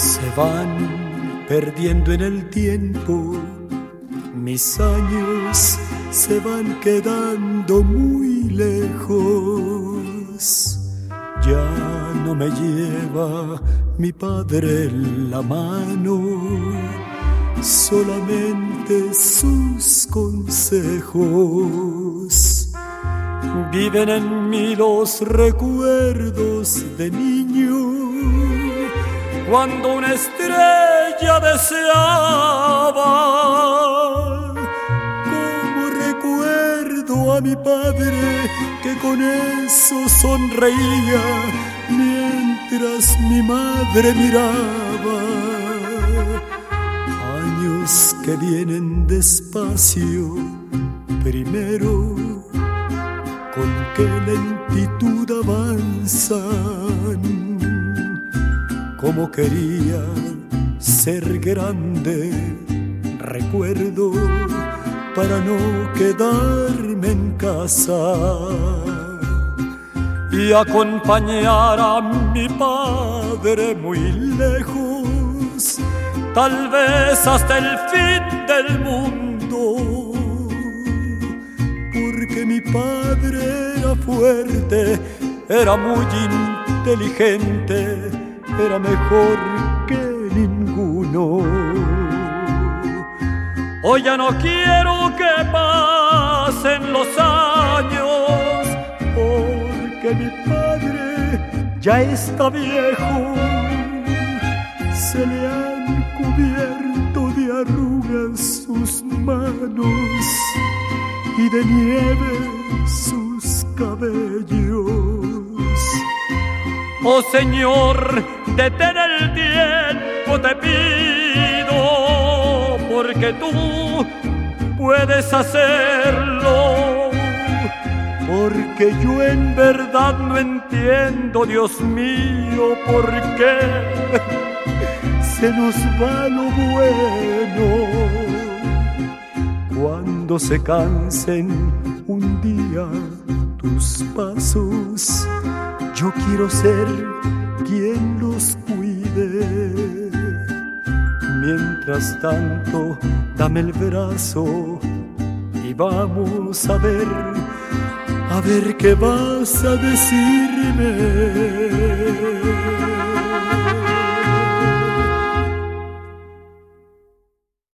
Se van perdiendo en el tiempo, mis años se van quedando muy lejos. Ya no me lleva mi padre la mano, solamente sus consejos. Viven en mí los recuerdos de niño, cuando una estrella deseaba. Como recuerdo a mi padre que con eso sonreía mientras mi madre miraba. Años que vienen despacio, primero con qué lentitud avanzan. Como quería ser grande, recuerdo, para no quedarme en casa y acompañar a mi padre muy lejos, tal vez hasta el fin del mundo. Porque mi padre era fuerte, era muy inteligente, era mejor que ninguno. Hoy ya no quiero que pasen los años, porque mi padre ya está viejo. Se le han cubierto de arrugas sus manos y de nieve sus cabellos. Oh Señor, detén el tiempo, te pido, porque tú puedes hacerlo. Porque yo en verdad no entiendo, Dios mío, por qué se nos va lo bueno. Cuando se cansen un día tus pasos, yo quiero ser quien los cuide. Mientras tanto, dame el brazo y vamos a ver qué vas a decirme.